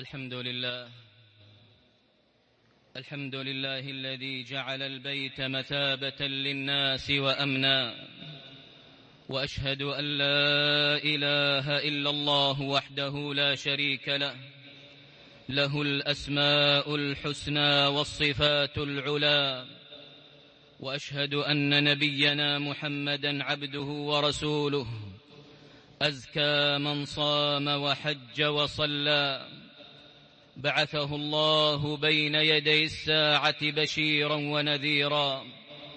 الحمد لله الذي جعل البيت مثابة للناس وأمنا، وأشهد أن لا إله إلا الله وحده لا شريك له، له الأسماء الحسنى والصفات العلى، وأشهد أن نبينا محمدا عبده ورسوله، أزكى من صام وحج وصلى، بعثه الله بين يدي الساعة بشيرا ونذيرا،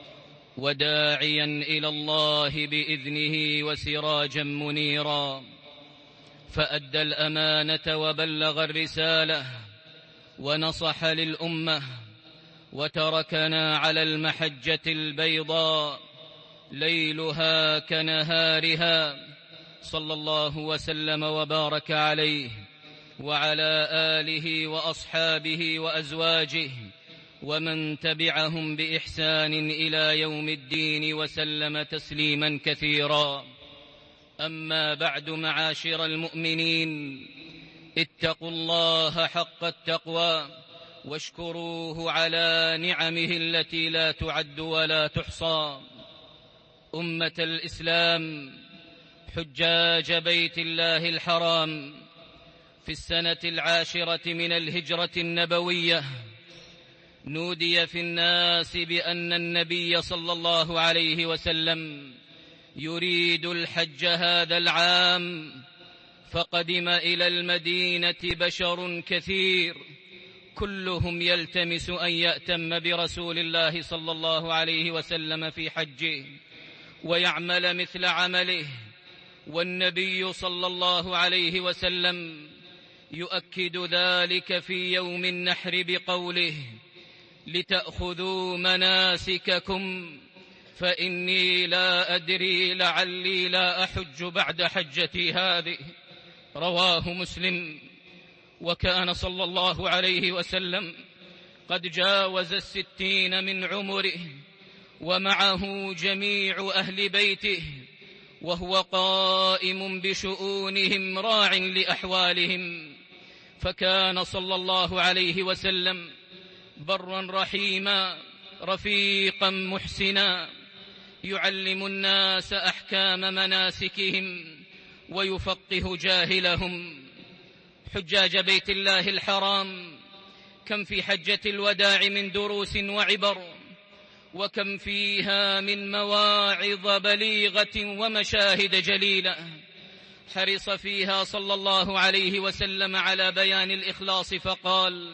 وداعيا إلى الله بإذنه وسراجا منيرا، فأدى الأمانة وبلغ الرسالة ونصح للأمة، وتركنا على المحجة البيضاء ليلها كنهارها، صلى الله وسلم وبارك عليه وعلى آله وأصحابه وأزواجه ومن تبعهم بإحسان إلى يوم الدين وسلم تسليما كثيرا. أما بعد، معاشر المؤمنين، اتقوا الله حق التقوى واشكروه على نعمه التي لا تعد ولا تحصى. أمة الإسلام، حجاج بيت الله الحرام، في السنة 10 من الهجرة النبوية نودي في الناس بأن النبي صلى الله عليه وسلم يريد الحج هذا العام، فقدم إلى المدينة بشر كثير، كلهم يلتمس أن يأتم برسول الله صلى الله عليه وسلم في حجه ويعمل مثل عمله، والنبي صلى الله عليه وسلم يؤكد ذلك في يوم النحر بقوله: لتأخذوا مناسككم فإني لا أدري لعلي لا أحج بعد حجتي هذه. رواه مسلم. وكان صلى الله عليه وسلم قد جاوز 60 من عمره، ومعه جميع أهل بيته، وهو قائم بشؤونهم راع لأحوالهم، فكان صلى الله عليه وسلم برا رحيما رفيقا محسنا، يعلم الناس أحكام مناسكهم ويفقه جاهلهم. حجاج بيت الله الحرام، كم في حجة الوداع من دروس وعبر، وكم فيها من مواعظ بليغة ومشاهد جليلة، حرص فيها صلى الله عليه وسلم على بيان الإخلاص فقال: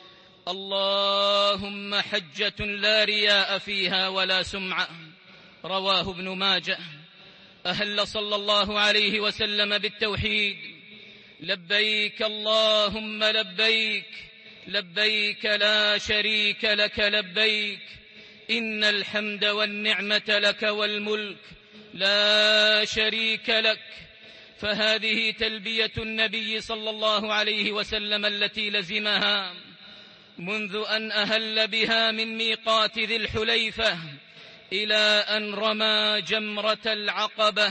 اللهم حجة لا رياء فيها ولا سمعة. رواه ابن ماجه. أهل صلى الله عليه وسلم بالتوحيد: لبيك اللهم لبيك، لبيك لا شريك لك لبيك، إن الحمد والنعمة لك والملك لا شريك لك. فهذه تلبية النبي صلى الله عليه وسلم التي لزمها منذ أن أهل بها من ميقات ذي الحليفة إلى أن رمى جمرة العقبة،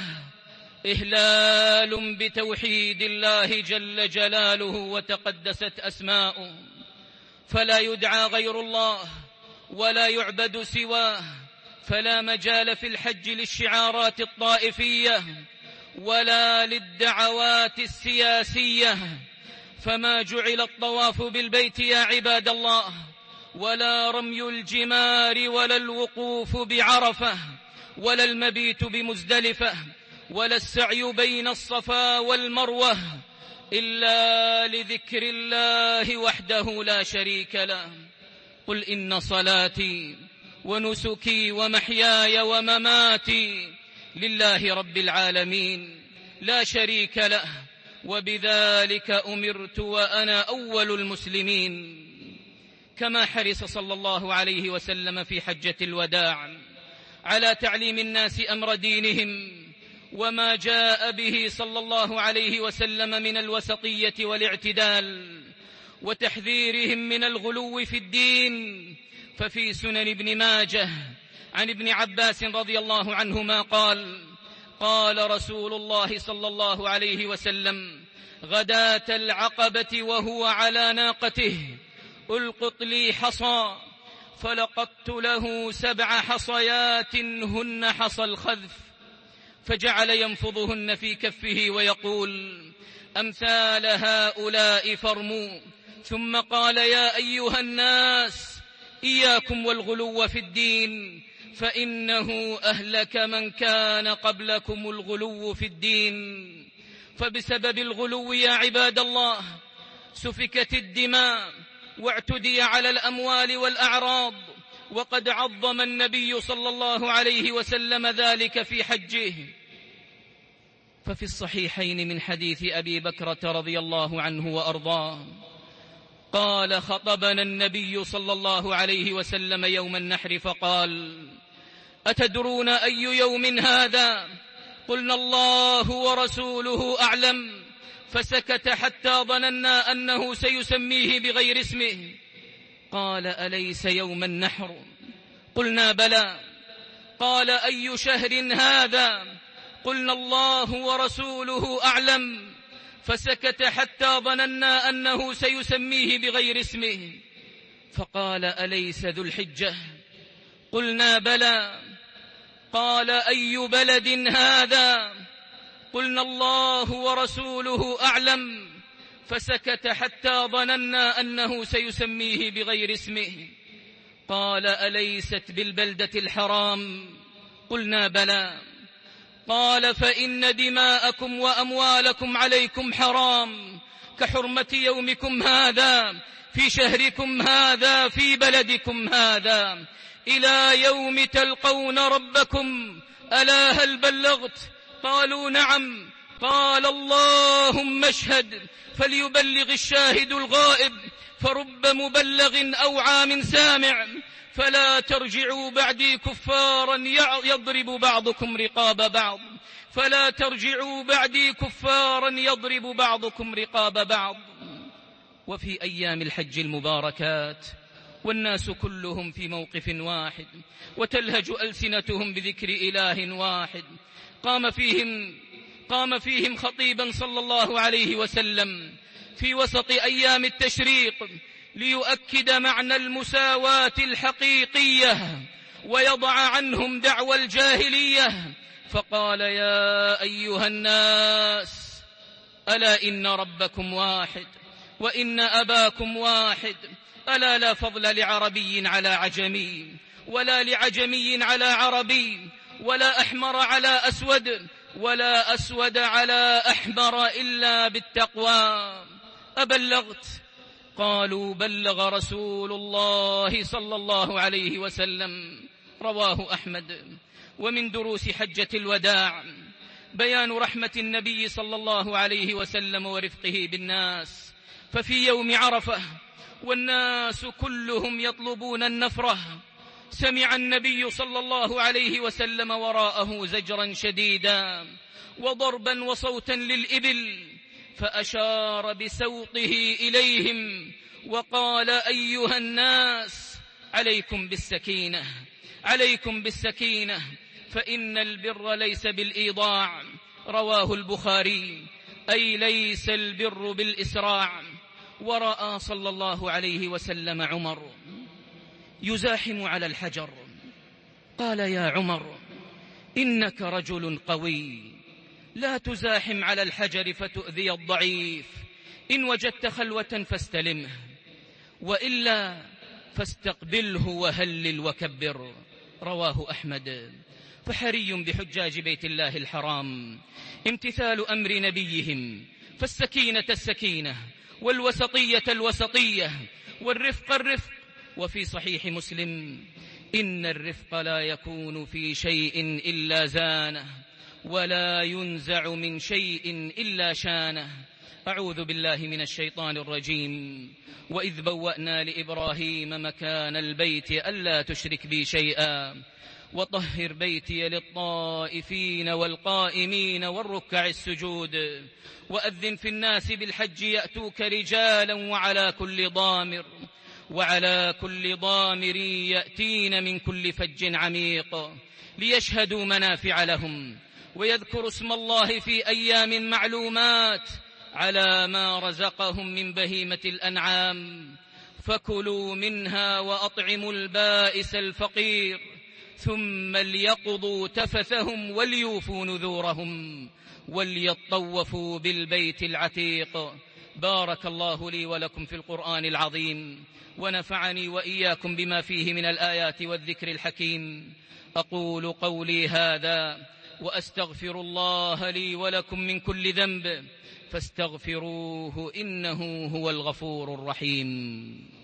إهلال بتوحيد الله جل جلاله وتقدست أسماؤه، فلا يدعى غير الله ولا يعبد سواه، فلا مجال في الحج للشعارات الطائفية ولا للدعوات السياسية، فما جعل الطواف بالبيت يا عباد الله، ولا رمي الجمار، ولا الوقوف بعرفة، ولا المبيت بمزدلفة، ولا السعي بين الصفا والمروة، إلا لذكر الله وحده لا شريك له. قل إن صلاتي ونسكي ومحياي ومماتي لله رب العالمين لا شريك له، وبذلك أمرت وأنا أول المسلمين. كما حرص صلى الله عليه وسلم في حجة الوداع على تعليم الناس أمر دينهم وما جاء به صلى الله عليه وسلم من الوسطية والاعتدال، وتحذيرهم من الغلو في الدين. ففي سنن ابن ماجه عن ابن عباس رضي الله عنهما قال: قال رسول الله صلى الله عليه وسلم غداة العقبة وهو على ناقته: ألقط لي حصى، فلقطت له 7 حصيات هن حصى الخذف، فجعل ينفضهن في كفه ويقول: أمثال هؤلاء فارموا. ثم قال: يا أيها الناس، إياكم والغلو في الدين، فإنه أهلك من كان قبلكم الغلو في الدين. فبسبب الغلو يا عباد الله سفكت الدماء واعتدي على الأموال والأعراض، وقد عظم النبي صلى الله عليه وسلم ذلك في حجه. ففي الصحيحين من حديث أبي بكرة رضي الله عنه وأرضاه قال: خطبنا النبي صلى الله عليه وسلم يوم النحر فقال: أتدرون أي يوم هذا؟ قلنا: الله ورسوله أعلم. فسكت حتى ظننا أنه سيسميه بغير اسمه. قال: أليس يوم النحر؟ قلنا: بلى. قال: أي شهر هذا؟ قلنا: الله ورسوله أعلم. فسكت حتى ظننا أنه سيسميه بغير اسمه. فقال: أليس ذو الحجة؟ قلنا: بلى. قال: أي بلد هذا؟ قلنا: الله ورسوله أعلم. فسكت حتى ظننا أنه سيسميه بغير اسمه. قال: أليست بالبلدة الحرام؟ قلنا: بلى. قال: فإن دماءكم وأموالكم عليكم حرام كحرمة يومكم هذا في شهركم هذا في بلدكم هذا إلى يوم تلقون ربكم. ألا هل بلغت؟ قالوا: نعم. قال: اللهم اشهد، فليبلغ الشاهد الغائب، فرب مبلغ أوعى من سامع. فلا ترجعوا بعدي كفارا يضرب بعضكم رقاب بعض. فلا ترجعوا بعدي كفارا يضرب بعضكم رقاب بعض. وفي أيام الحج المباركات والناس كلهم في موقف واحد وتلهج ألسنتهم بذكر إله واحد، قام فيهم خطيبا صلى الله عليه وسلم في وسط أيام التشريق ليؤكد معنى المساواة الحقيقية ويضع عنهم دعوى الجاهلية. فقال: يا أيها الناس، ألا إن ربكم واحد وإن أباكم واحد. ألا لا فضل لعربي على عجمي، ولا لعجمي على عربي، ولا أحمر على أسود، ولا أسود على أحمر إلا بالتقوى. أبلغت؟ قالوا: بلغ رسول الله صلى الله عليه وسلم. رواه أحمد. ومن دروس حجة الوداع بيان رحمة النبي صلى الله عليه وسلم ورفقه بالناس. ففي يوم عرفة والناس كلهم يطلبون النفرة، سمع النبي صلى الله عليه وسلم وراءه زجرا شديدا وضربا وصوتا للإبل، فأشار بسوطه إليهم وقال: أيها الناس، عليكم بالسكينة، عليكم بالسكينة، فإن البر ليس بالإيضاع. رواه البخاري. أي ليس البر بالإسراع. ورأى صلى الله عليه وسلم عمر يزاحم على الحجر، قال: يا عمر، إنك رجل قوي، لا تزاحم على الحجر فتؤذي الضعيف. إن وجدت خلوة فاستلمه، وإلا فاستقبله وهلل وكبر. رواه أحمد. فحري بحجاج بيت الله الحرام امتثال أمر نبيهم، فالسكينة السكينة، والوسطية الوسطية، والرفق الرفق. وفي صحيح مسلم: إن الرفق لا يكون في شيء إلا زانه، ولا ينزع من شيء إلا شانه. أعوذ بالله من الشيطان الرجيم. وإذ بوأنا لإبراهيم مكان البيت ألا تشرك بي شيئا وطهر بيتي للطائفين والقائمين والركع السجود وأذن في الناس بالحج يأتوك رجالا وعلى كل ضامر يأتين من كل فج عميق ليشهدوا منافع لهم ويذكروا اسم الله في أيام معلومات على ما رزقهم من بهيمة الأنعام، فكلوا منها وأطعموا البائس الفقير، ثم ليقضوا تفثهم وليوفوا نذورهم وليطوفوا بالبيت العتيق. بارك الله لي ولكم في القرآن العظيم، ونفعني وإياكم بما فيه من الآيات والذكر الحكيم. أقول قولي هذا وأستغفر الله لي ولكم من كل ذنب، فاستغفروه إنه هو الغفور الرحيم.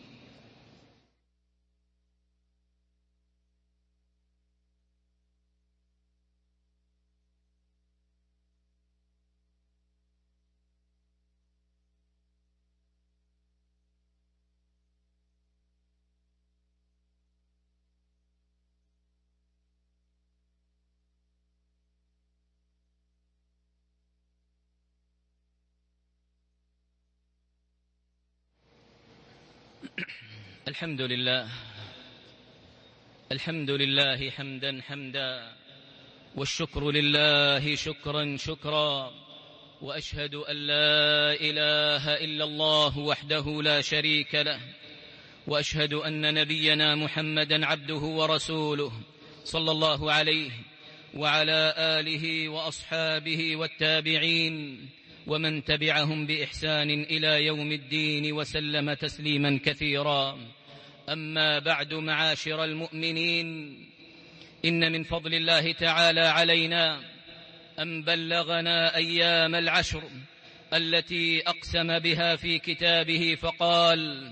الحمد لله حمدا حمدا، والشكر لله شكرا شكرا، وأشهد أن لا إله إلا الله وحده لا شريك له، وأشهد أن نبينا محمدا عبده ورسوله صلى الله عليه وعلى آله وأصحابه والتابعين ومن تبعهم بإحسان إلى يوم الدين وسلم تسليما كثيرا. أما بعد، معاشر المؤمنين، إن من فضل الله تعالى علينا أن بلغنا أيام العشر التي أقسم بها في كتابه فقال: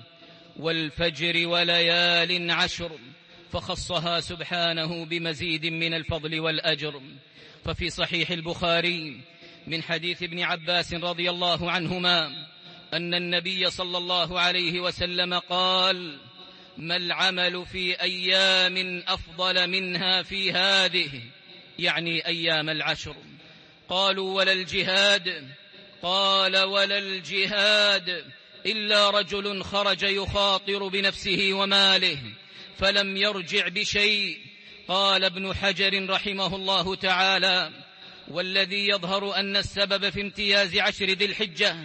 والفجر وليال عشر، فخصها سبحانه بمزيد من الفضل والأجر. ففي صحيح البخاري من حديث ابن عباس رضي الله عنهما أن النبي صلى الله عليه وسلم قال: ما العمل في أيام أفضل منها في هذه، يعني أيام العشر؟ قالوا: ولا الجهاد؟ قال: ولا الجهاد إلا رجل خرج يخاطر بنفسه وماله فلم يرجع بشيء. قال ابن حجر رحمه الله تعالى: والذي يظهر أن السبب في امتياز عشر ذي الحجة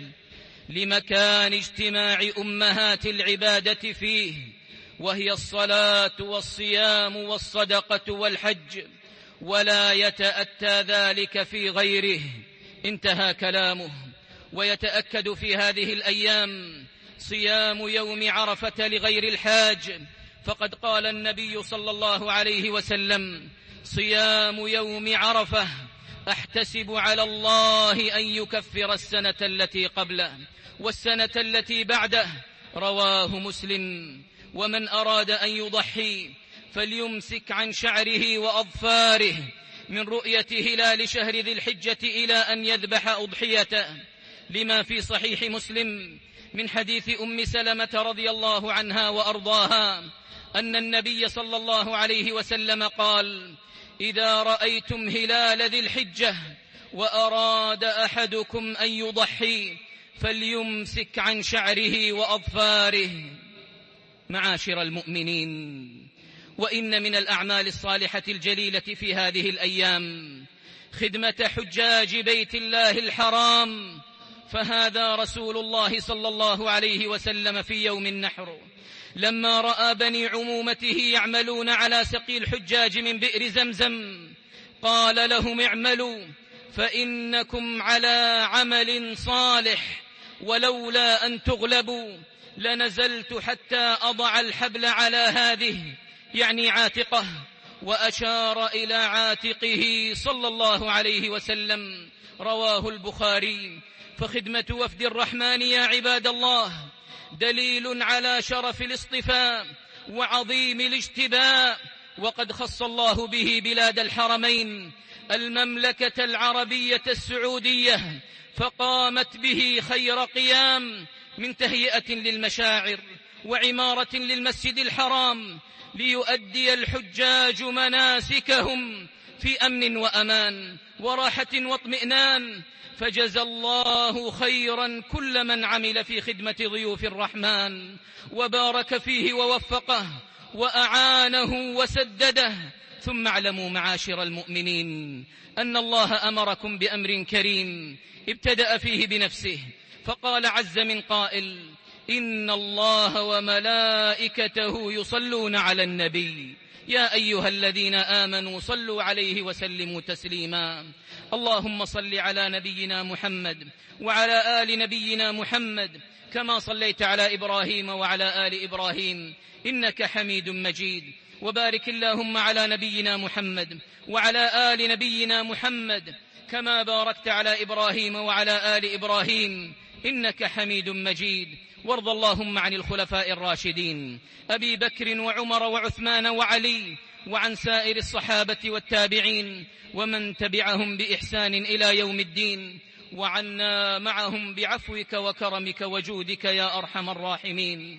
لمكان اجتماع أمهات العبادة فيه، وهي الصلاة والصيام والصدقة والحج، ولا يتأتى ذلك في غيره. انتهى كلامه. ويتأكد في هذه الأيام صيام يوم عرفة لغير الحاج، فقد قال النبي صلى الله عليه وسلم: صيام يوم عرفة أحتسب على الله أن يكفر السنة التي قبله والسنة التي بعده. رواه مسلم. ومن أراد أن يضحي فليمسك عن شعره وأظفاره من رؤية هلال شهر ذي الحجة إلى أن يذبح أضحيته، لما في صحيح مسلم من حديث أم سلمة رضي الله عنها وأرضاها أن النبي صلى الله عليه وسلم قال: إذا رأيتم هلال ذي الحجة وأراد أحدكم أن يضحي فليمسك عن شعره وأظفاره. معاشر المؤمنين، وإن من الأعمال الصالحة الجليلة في هذه الأيام خدمة حجاج بيت الله الحرام، فهذا رسول الله صلى الله عليه وسلم في يوم النحر لما رأى بني عمومته يعملون على سقي الحجاج من بئر زمزم قال لهم: اعملوا فإنكم على عمل صالح، ولولا أن تغلبوا لنزلت حتى أضع الحبل على هذه، يعني عاتقه، وأشار إلى عاتقه صلى الله عليه وسلم. رواه البخاري. فخدمة وفد الرحمن يا عباد الله دليل على شرف الاصطفاء وعظيم الاجتباء، وقد خص الله به بلاد الحرمين المملكة العربية السعودية، فقامت به خير قيام من تهيئة للمشاعر وعمارة للمسجد الحرام، ليؤدي الحجاج مناسكهم في أمن وأمان وراحة واطمئنان. فجزى الله خيرا كل من عمل في خدمة ضيوف الرحمن، وبارك فيه ووفقه وأعانه وسدده، ثم اعلموا معاشر المؤمنين أن الله أمركم بأمر كريم ابتدأ فيه بنفسه، فقال عز من قائل: إن الله وملائكته يصلون على النبي يا أيها الذين آمنوا صلوا عليه وسلموا تسليما. اللهم صل على نبينا محمد وعلى آل نبينا محمد كما صليت على إبراهيم وعلى آل إبراهيم إنك حميد مجيد، وبارك اللهم على نبينا محمد وعلى آل نبينا محمد كما باركت على إبراهيم وعلى آل إبراهيم إنك حميد مجيد. وارض اللهم عن الخلفاء الراشدين أبي بكر وعمر وعثمان وعلي، وعن سائر الصحابة والتابعين ومن تبعهم بإحسان إلى يوم الدين، وعنا معهم بعفوك وكرمك وجودك يا أرحم الراحمين.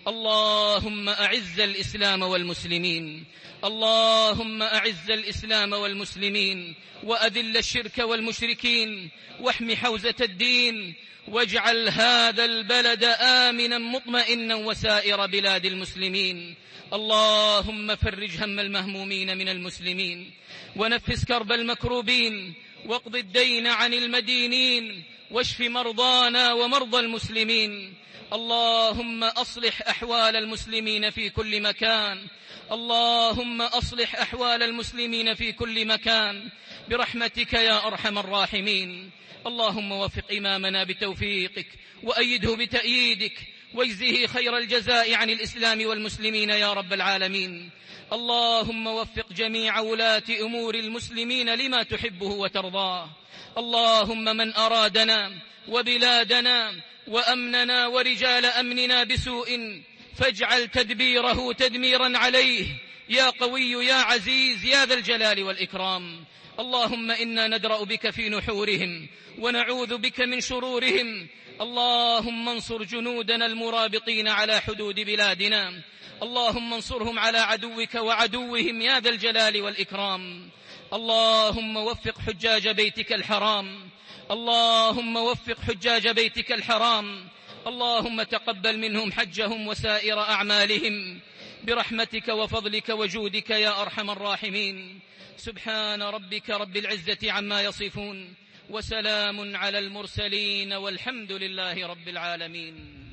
اللهم أعز الإسلام والمسلمين، اللهم أعز الإسلام والمسلمين، وأذل الشرك والمشركين، واحم حوزة الدين، واجعل هذا البلد آمنا مطمئنا وسائر بلاد المسلمين. اللهم فرج هم المهمومين من المسلمين، ونفس كرب المكروبين، واقض الدين عن المدينين، واشف مرضانا ومرضى المسلمين. اللهم أصلح أحوال المسلمين في كل مكان، اللهم أصلح أحوال المسلمين في كل مكان برحمتك يا أرحم الراحمين. اللهم وفق إمامنا بتوفيقك، وأيده بتأييدك، واجزه خير الجزاء عن الإسلام والمسلمين يا رب العالمين. اللهم وفق جميع ولاة أمور المسلمين لما تحبه وترضاه. اللهم من أرادنا وبلادنا وأمننا ورجال أمننا بسوء فاجعل تدبيره تدميرا عليه يا قوي يا عزيز يا ذا الجلال والإكرام. اللهم إنا ندرأ بك في نحورهم ونعوذ بك من شرورهم. اللهم انصر جنودنا المرابطين على حدود بلادنا، اللهم انصرهم على عدوك وعدوهم يا ذا الجلال والإكرام. اللهم وفق حجاج بيتك الحرام، اللهم وفق حجاج بيتك الحرام. اللهم تقبل منهم حجهم وسائر أعمالهم برحمتك وفضلك وجودك يا أرحم الراحمين. سبحان ربك رب العزة عما يصفون، وسلام على المرسلين، والحمد لله رب العالمين.